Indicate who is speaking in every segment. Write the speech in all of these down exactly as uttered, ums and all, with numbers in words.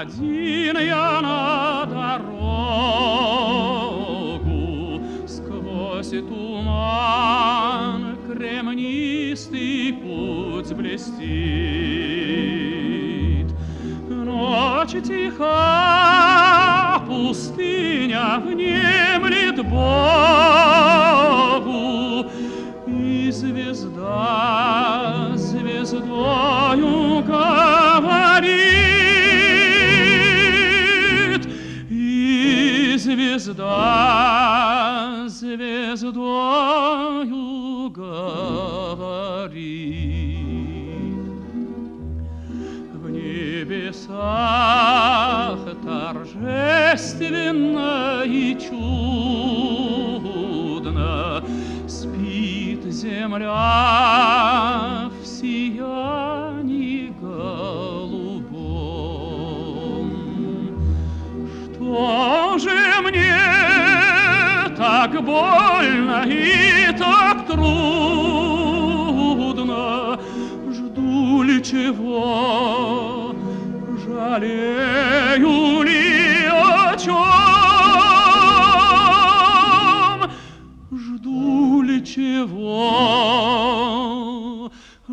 Speaker 1: один я на дорогу, сквозь туман кремнистый путь блестит. Ночь тиха, пустыня внемлет Богу, и звезда звездою говорит, и звезда звездою говорит. В небесах торжественно и чудно спит земля в сиянии голубом. Что же мне так больно и так трудно? Жду ли чего? Жалею ли о чем? Жду ли чего?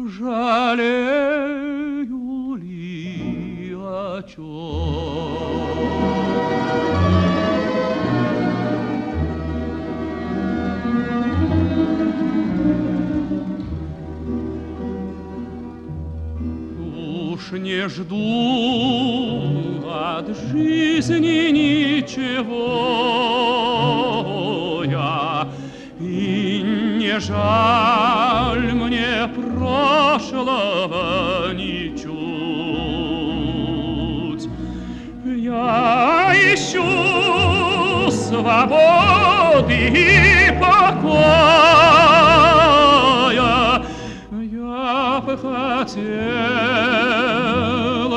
Speaker 1: Жалею ли о чем? Уж не жду от жизни ничего я, и не жаль мне прошлого ничуть. Я ищу свободы и покоя. Я бы хотел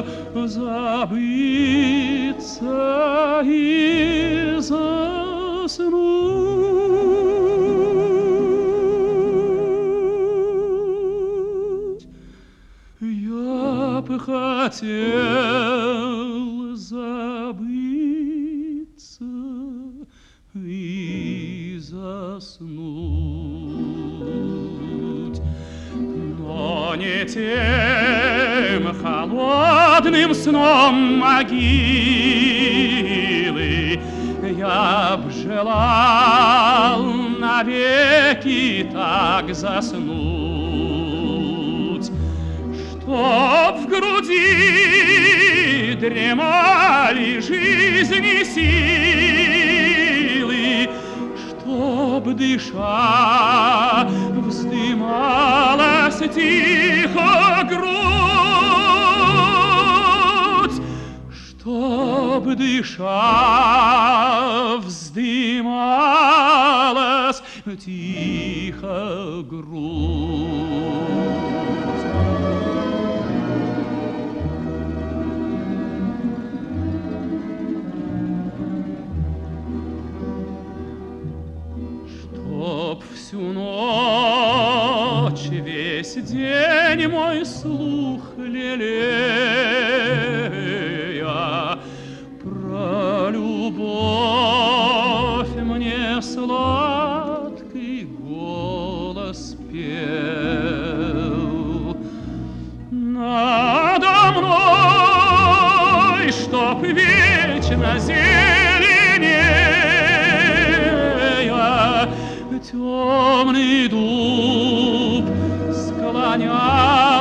Speaker 1: забыться и заснуть. Я бы хотел забыться и заснуть, но не тем холодным сном могилы. Я б желал навеки так заснуть, чтоб в груди дремали жизни силы, чтоб, дыша, вздымалась тихо грудь, чтоб, дыша, вздымалась тихо грудь. Чтоб всю ночь, весь день мой слух лелея про любовь мне сладкий голос пел. Надо мной, чтоб вечно зеленея темный дуб склонял